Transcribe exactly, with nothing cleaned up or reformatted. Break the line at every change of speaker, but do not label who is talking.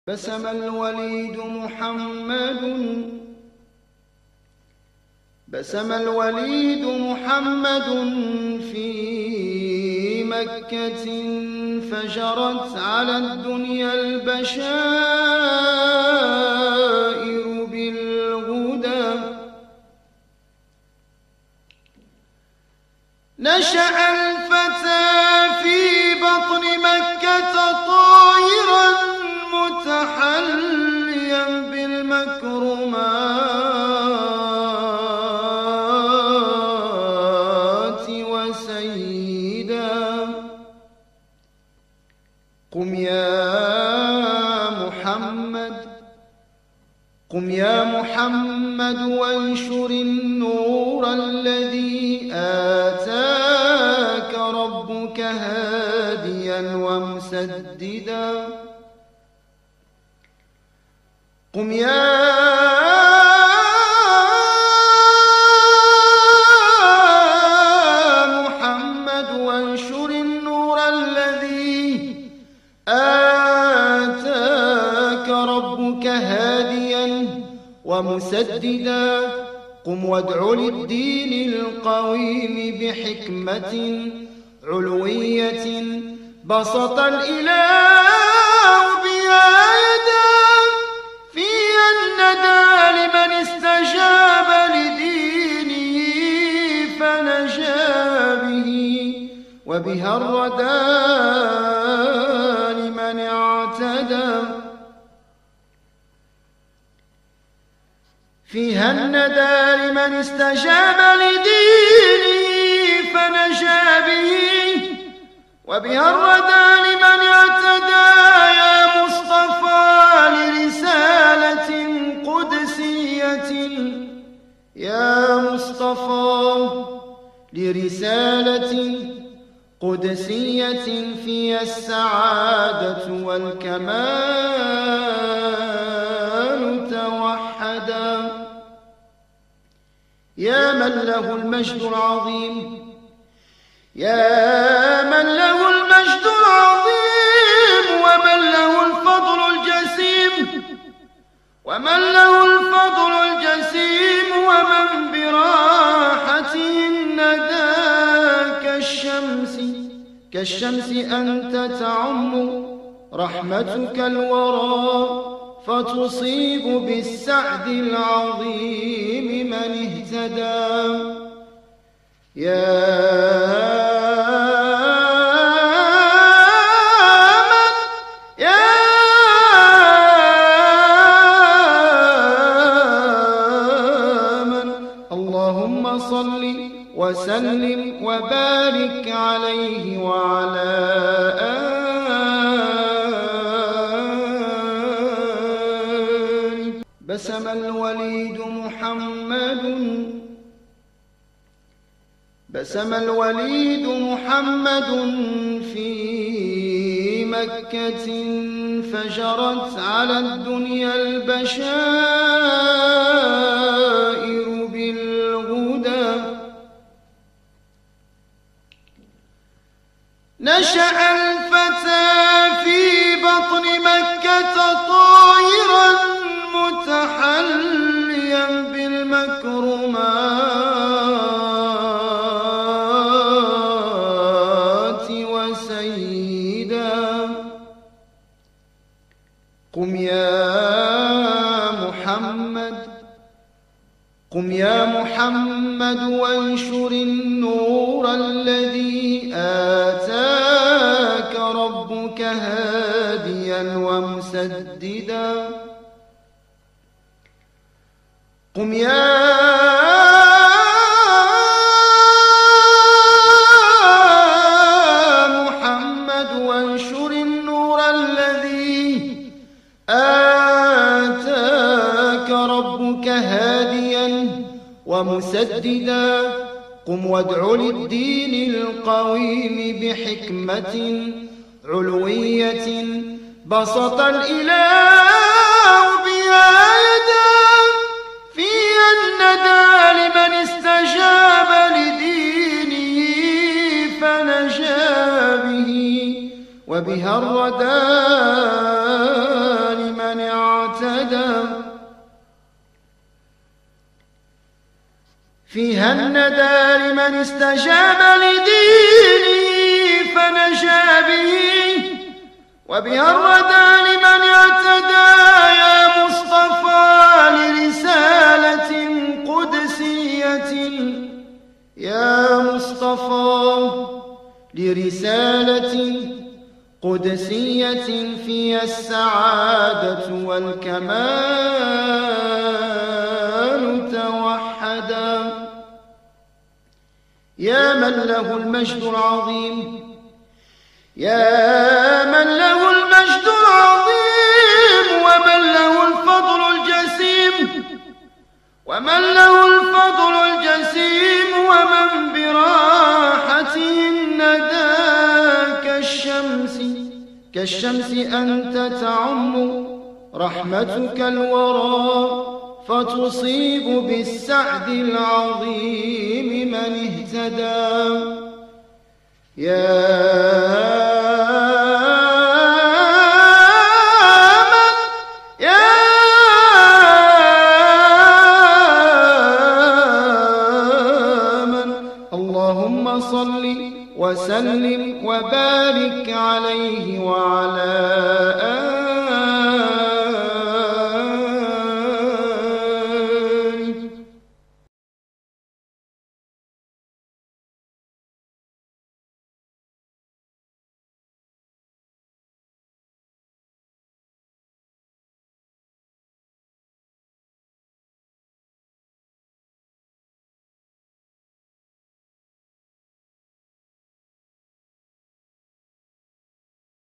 بسم الوليد محمد بسم الوليد محمد في مكة فجرت على الدنيا البشائر بالهدى نشأ الفتى في بطن مكة طائرا متحليا بالمكرمات وسيدا قم يا محمد قم يا محمد وانشر النور الذي آتاك ربك هاديا ومسددا قم يا محمد وانشر النور الذي آتاك ربك هاديا ومسددا قم وادع للدين القويم بحكمة علوية بسط الإله بها يدا فيها الندى لمن استجاب لدينه فنجا به وبها الردى لمن اعتدى فيها الندى لمن استجاب لدينه فنجا به وبها الردى لمن اعتدى يا مصطفى لرسالة قدسية يا مصطفى لرسالة قدسية فيها السعادة والكمال توحدا يا من له المجد العظيم يا من له المجد العظيم ومن له الفضل الجسيم ومن له الفضل الجسيم ومن براحته الندى كالشمس كالشمس أنت تعم رحمتك الورى فتصيب بالسعد العظيم من اهتدى يا من يا من اللهم صل وسلم وبارك عليه وعلى آله بسم الوليد محمد بسم الوليد محمد في مكة فجرت على الدنيا البشائر بالهدى نشأ الفتى في بطن مكة طائرا متحليا بالمكرمات وسيدا قم يا محمد قم يا محمد وانشر النور الذي آتاك ربك هاديا ومسددا قم يا محمد وانشر النور الذي آتاك ربك هاديا ومسددا قم وادع للدين القويم بحكمة علوية بسط الإله بها يدا فيها الندى لمن استجاب لدينه فنجا به وبها الردى لمن وبها الندى لمن استجاب لدينه فنجا به، وبها الردى لمن اعتدى يا مصطفى لرسالة قدسية، يا مصطفى لرسالة قدسية فيها السعادة والكمال توحدا. يا من له المجد العظيم، يا من له المجد العظيم ومن له الفضل الجسيم، ومن له الفضل الجسيم ومن براحته الندى كالشمس، كالشمس أنت تعم رحمتك الورى فتصيب بالسعد العظيم من اهتدى. يا وسلم وبارك عليه وعلى آله